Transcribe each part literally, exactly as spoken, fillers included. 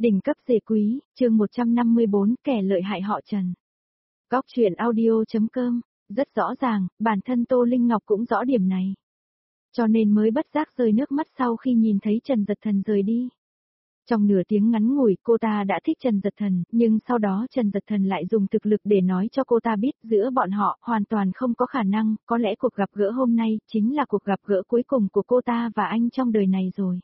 Đỉnh cấp dề quý, chương một trăm năm mươi bốn, kẻ lợi hại họ Trần. Góc truyện audio.com, rất rõ ràng, bản thân Tô Linh Ngọc cũng rõ điểm này. Cho nên mới bất giác rơi nước mắt sau khi nhìn thấy Trần Dật Thần rời đi. Trong nửa tiếng ngắn ngủi cô ta đã thích Trần Dật Thần, nhưng sau đó Trần Dật Thần lại dùng thực lực để nói cho cô ta biết giữa bọn họ hoàn toàn không có khả năng, có lẽ cuộc gặp gỡ hôm nay chính là cuộc gặp gỡ cuối cùng của cô ta và anh trong đời này rồi.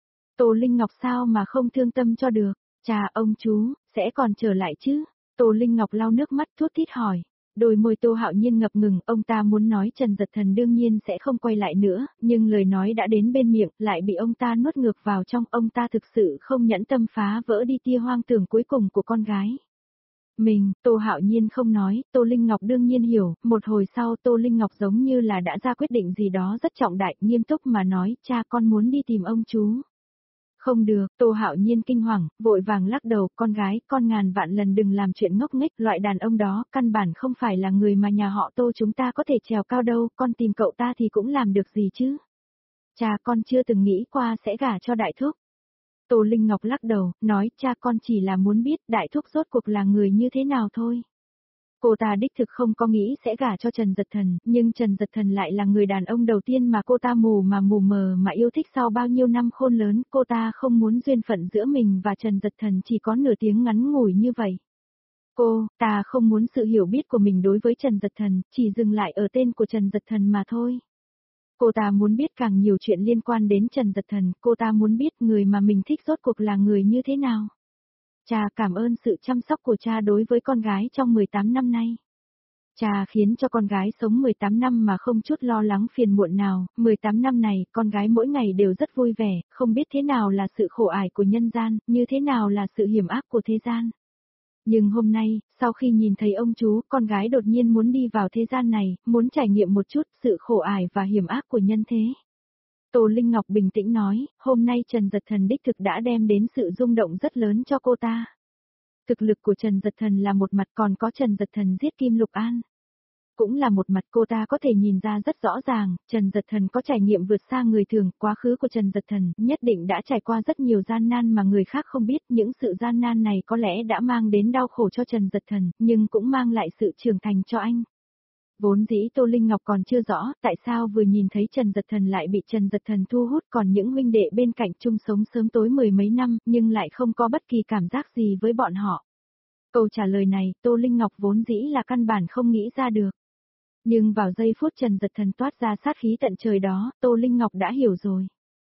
Tô Linh Ngọc sao mà không thương tâm cho được, cha ông chú, sẽ còn trở lại chứ? Tô Linh Ngọc lau nước mắt thút thít hỏi. Đôi môi Tô Hạo Nhiên ngập ngừng, ông ta muốn nói Trần Dật Thần đương nhiên sẽ không quay lại nữa, nhưng lời nói đã đến bên miệng, lại bị ông ta nuốt ngược vào trong, ông ta thực sự không nhẫn tâm phá vỡ đi tia hoang tưởng cuối cùng của con gái. Mình, Tô Hạo Nhiên không nói, Tô Linh Ngọc đương nhiên hiểu, một hồi sau Tô Linh Ngọc giống như là đã ra quyết định gì đó rất trọng đại, nghiêm túc mà nói, cha con muốn đi tìm ông chú. Không được, Tô Hạo Nhiên kinh hoàng, vội vàng lắc đầu, con gái, con ngàn vạn lần đừng làm chuyện ngốc nghếch, loại đàn ông đó, căn bản không phải là người mà nhà họ Tô chúng ta có thể trèo cao đâu, con tìm cậu ta thì cũng làm được gì chứ. Cha con chưa từng nghĩ qua sẽ gả cho đại thúc. Tô Linh Ngọc lắc đầu, nói, cha con chỉ là muốn biết đại thúc rốt cuộc là người như thế nào thôi. Cô ta đích thực không có nghĩ sẽ gả cho Trần Dật Thần, nhưng Trần Dật Thần lại là người đàn ông đầu tiên mà cô ta mù mà mù mờ mà yêu thích sau bao nhiêu năm khôn lớn, cô ta không muốn duyên phận giữa mình và Trần Dật Thần chỉ có nửa tiếng ngắn ngủi như vậy. Cô, ta không muốn sự hiểu biết của mình đối với Trần Dật Thần, chỉ dừng lại ở tên của Trần Dật Thần mà thôi. Cô ta muốn biết càng nhiều chuyện liên quan đến Trần Dật Thần, cô ta muốn biết người mà mình thích rốt cuộc là người như thế nào. Cha cảm ơn sự chăm sóc của cha đối với con gái trong mười tám năm nay. Cha khiến cho con gái sống mười tám năm mà không chút lo lắng phiền muộn nào, mười tám năm này con gái mỗi ngày đều rất vui vẻ, không biết thế nào là sự khổ ải của nhân gian, như thế nào là sự hiểm ác của thế gian. Nhưng hôm nay, sau khi nhìn thấy ông chú, con gái đột nhiên muốn đi vào thế gian này, muốn trải nghiệm một chút sự khổ ải và hiểm ác của nhân thế. Tô Linh Ngọc bình tĩnh nói, hôm nay Trần Dật Thần đích thực đã đem đến sự rung động rất lớn cho cô ta. Thực lực của Trần Dật Thần là một mặt, còn có Trần Dật Thần giết Kim Lục An. Cũng là một mặt, cô ta có thể nhìn ra rất rõ ràng, Trần Dật Thần có trải nghiệm vượt xa người thường, quá khứ của Trần Dật Thần nhất định đã trải qua rất nhiều gian nan mà người khác không biết, những sự gian nan này có lẽ đã mang đến đau khổ cho Trần Dật Thần, nhưng cũng mang lại sự trưởng thành cho anh. Vốn dĩ Tô Linh Ngọc còn chưa rõ tại sao vừa nhìn thấy Trần Dật Thần lại bị Trần Dật Thần thu hút, còn những huynh đệ bên cạnh chung sống sớm tối mười mấy năm nhưng lại không có bất kỳ cảm giác gì với bọn họ. Câu trả lời này Tô Linh Ngọc vốn dĩ là căn bản không nghĩ ra được. Nhưng vào giây phút Trần Dật Thần toát ra sát khí tận trời đó, Tô Linh Ngọc đã hiểu rồi.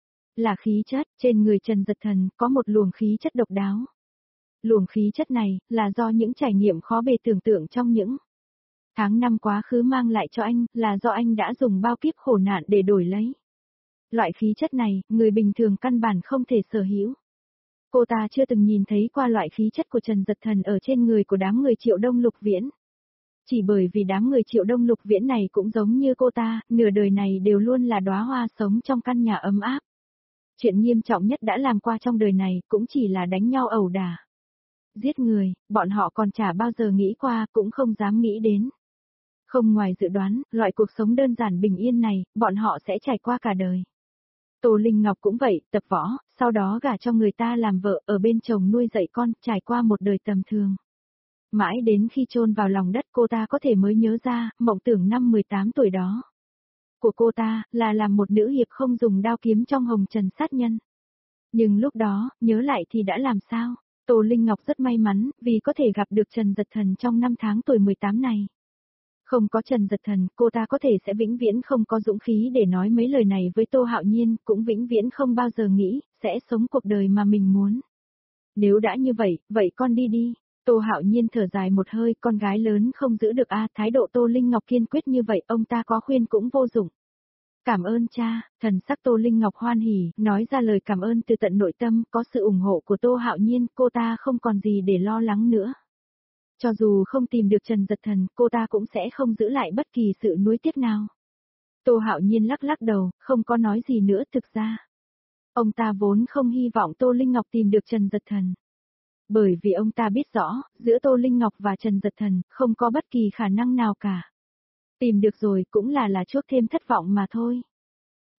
Là khí chất, trên người Trần Dật Thần có một luồng khí chất độc đáo. Luồng khí chất này là do những trải nghiệm khó bề tưởng tượng trong những tháng năm quá khứ mang lại cho anh, là do anh đã dùng bao kiếp khổ nạn để đổi lấy. Loại khí chất này, người bình thường căn bản không thể sở hữu. Cô ta chưa từng nhìn thấy qua loại khí chất của Trần Dật Thần ở trên người của đám người Triệu Đông Lục Viễn. Chỉ bởi vì đám người Triệu Đông Lục Viễn này cũng giống như cô ta, nửa đời này đều luôn là đóa hoa sống trong căn nhà ấm áp. Chuyện nghiêm trọng nhất đã làm qua trong đời này cũng chỉ là đánh nhau ẩu đả. Giết người, bọn họ còn chả bao giờ nghĩ qua, cũng không dám nghĩ đến. Không ngoài dự đoán, loại cuộc sống đơn giản bình yên này, bọn họ sẽ trải qua cả đời. Tô Linh Ngọc cũng vậy, tập võ, sau đó gả cho người ta làm vợ, ở bên chồng nuôi dạy con, trải qua một đời tầm thường. Mãi đến khi chôn vào lòng đất cô ta có thể mới nhớ ra, mộng tưởng năm mười tám tuổi đó. Của cô ta, là làm một nữ hiệp không dùng đao kiếm trong hồng trần sát nhân. Nhưng lúc đó, nhớ lại thì đã làm sao? Tô Linh Ngọc rất may mắn, vì có thể gặp được Trần Dật Thần trong năm tháng tuổi mười tám này. Không có Trần Dật Thần, cô ta có thể sẽ vĩnh viễn không có dũng khí để nói mấy lời này với Tô Hạo Nhiên, cũng vĩnh viễn không bao giờ nghĩ, sẽ sống cuộc đời mà mình muốn. Nếu đã như vậy, vậy con đi đi. Tô Hạo Nhiên thở dài một hơi, con gái lớn không giữ được a, thái độ Tô Linh Ngọc kiên quyết như vậy, ông ta có khuyên cũng vô dụng. Cảm ơn cha, thần sắc Tô Linh Ngọc hoan hỉ, nói ra lời cảm ơn từ tận nội tâm, có sự ủng hộ của Tô Hạo Nhiên, cô ta không còn gì để lo lắng nữa. Cho dù không tìm được Trần Dật Thần, cô ta cũng sẽ không giữ lại bất kỳ sự nuối tiếc nào. Tô Hạo Nhiên lắc lắc đầu, không có nói gì nữa thực ra. Ông ta vốn không hy vọng Tô Linh Ngọc tìm được Trần Dật Thần. Bởi vì ông ta biết rõ, giữa Tô Linh Ngọc và Trần Dật Thần, không có bất kỳ khả năng nào cả. Tìm được rồi cũng là là chuốc thêm thất vọng mà thôi.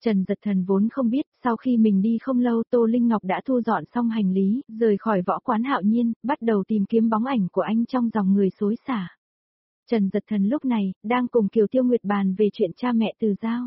Trần Giật Thần vốn không biết, sau khi mình đi không lâu Tô Linh Ngọc đã thu dọn xong hành lý, rời khỏi võ quán Hạo Nhiên, bắt đầu tìm kiếm bóng ảnh của anh trong dòng người xối xả. Trần Giật Thần lúc này, đang cùng Kiều Tiêu Nguyệt bàn về chuyện cha mẹ Từ Giao.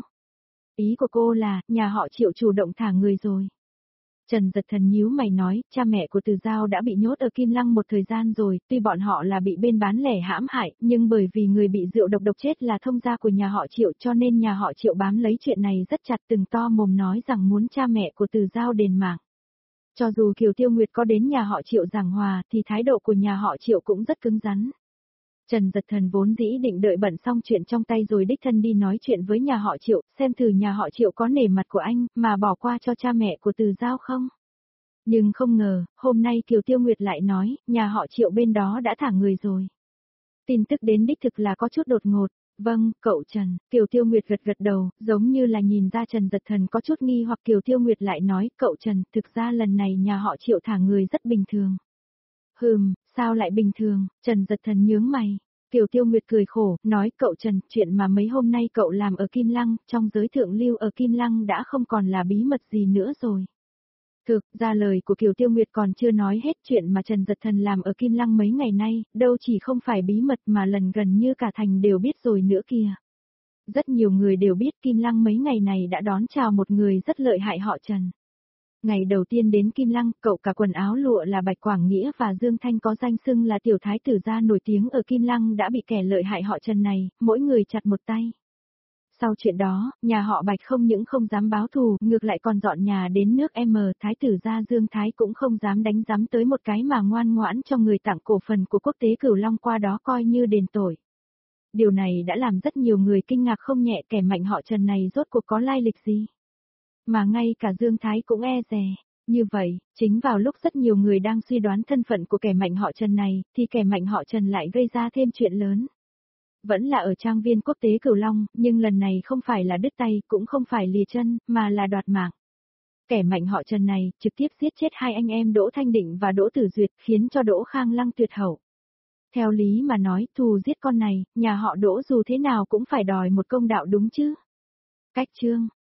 Ý của cô là, nhà họ Triệu chủ động thả người rồi. Trần Giật Thần nhíu mày nói, cha mẹ của Từ Giao đã bị nhốt ở Kim Lăng một thời gian rồi, tuy bọn họ là bị bên bán lẻ hãm hại, nhưng bởi vì người bị rượu độc độc chết là thông gia của nhà họ Triệu cho nên nhà họ Triệu bám lấy chuyện này rất chặt, từng to mồm nói rằng muốn cha mẹ của Từ Giao đền mạng. Cho dù Kiều Tiêu Nguyệt có đến nhà họ Triệu giảng hòa thì thái độ của nhà họ Triệu cũng rất cứng rắn. Trần Giật Thần vốn dĩ định đợi bận xong chuyện trong tay rồi đích thân đi nói chuyện với nhà họ Triệu, xem thử nhà họ Triệu có nể mặt của anh, mà bỏ qua cho cha mẹ của Từ Giao không. Nhưng không ngờ, hôm nay Kiều Tiêu Nguyệt lại nói, nhà họ Triệu bên đó đã thả người rồi. Tin tức đến đích thực là có chút đột ngột. Vâng, cậu Trần, Kiều Tiêu Nguyệt gật gật đầu, giống như là nhìn ra Trần Giật Thần có chút nghi hoặc Kiều Tiêu Nguyệt lại nói, cậu Trần, thực ra lần này nhà họ Triệu thả người rất bình thường. Hừm, sao lại bình thường, Trần Giật Thần nhướng mày. Kiều Tiêu Nguyệt cười khổ, nói cậu Trần, chuyện mà mấy hôm nay cậu làm ở Kim Lăng, trong giới thượng lưu ở Kim Lăng đã không còn là bí mật gì nữa rồi. Thực ra lời của Kiều Tiêu Nguyệt còn chưa nói hết, chuyện mà Trần Giật Thần làm ở Kim Lăng mấy ngày nay, đâu chỉ không phải bí mật mà lần gần như cả thành đều biết rồi nữa kìa. Rất nhiều người đều biết Kim Lăng mấy ngày này đã đón chào một người rất lợi hại họ Trần. Ngày đầu tiên đến Kim Lăng, cậu cả quần áo lụa là Bạch Quảng Nghĩa và Dương Thanh có danh xưng là tiểu thái tử gia nổi tiếng ở Kim Lăng đã bị kẻ lợi hại họ Trần này, mỗi người chặt một tay. Sau chuyện đó, nhà họ Bạch không những không dám báo thù, ngược lại còn dọn nhà đến nước M, thái tử gia Dương Thái cũng không dám đánh giám tới một cái mà ngoan ngoãn cho người tặng cổ phần của quốc tế Cửu Long qua đó coi như đền tội. Điều này đã làm rất nhiều người kinh ngạc không nhẹ, kẻ mạnh họ Trần này rốt cuộc có lai lịch gì. Mà ngay cả Dương Thái cũng e dè. Như vậy, chính vào lúc rất nhiều người đang suy đoán thân phận của kẻ mạnh họ Trần này, thì kẻ mạnh họ Trần lại gây ra thêm chuyện lớn. Vẫn là ở trang viên quốc tế Cửu Long, nhưng lần này không phải là đứt tay, cũng không phải lìa chân, mà là đoạt mạng. Kẻ mạnh họ Trần này, trực tiếp giết chết hai anh em Đỗ Thanh Định và Đỗ Tử Duyệt, khiến cho Đỗ Khang Lăng tuyệt hậu. Theo lý mà nói, thù giết con này, nhà họ Đỗ dù thế nào cũng phải đòi một công đạo đúng chứ. Cách chương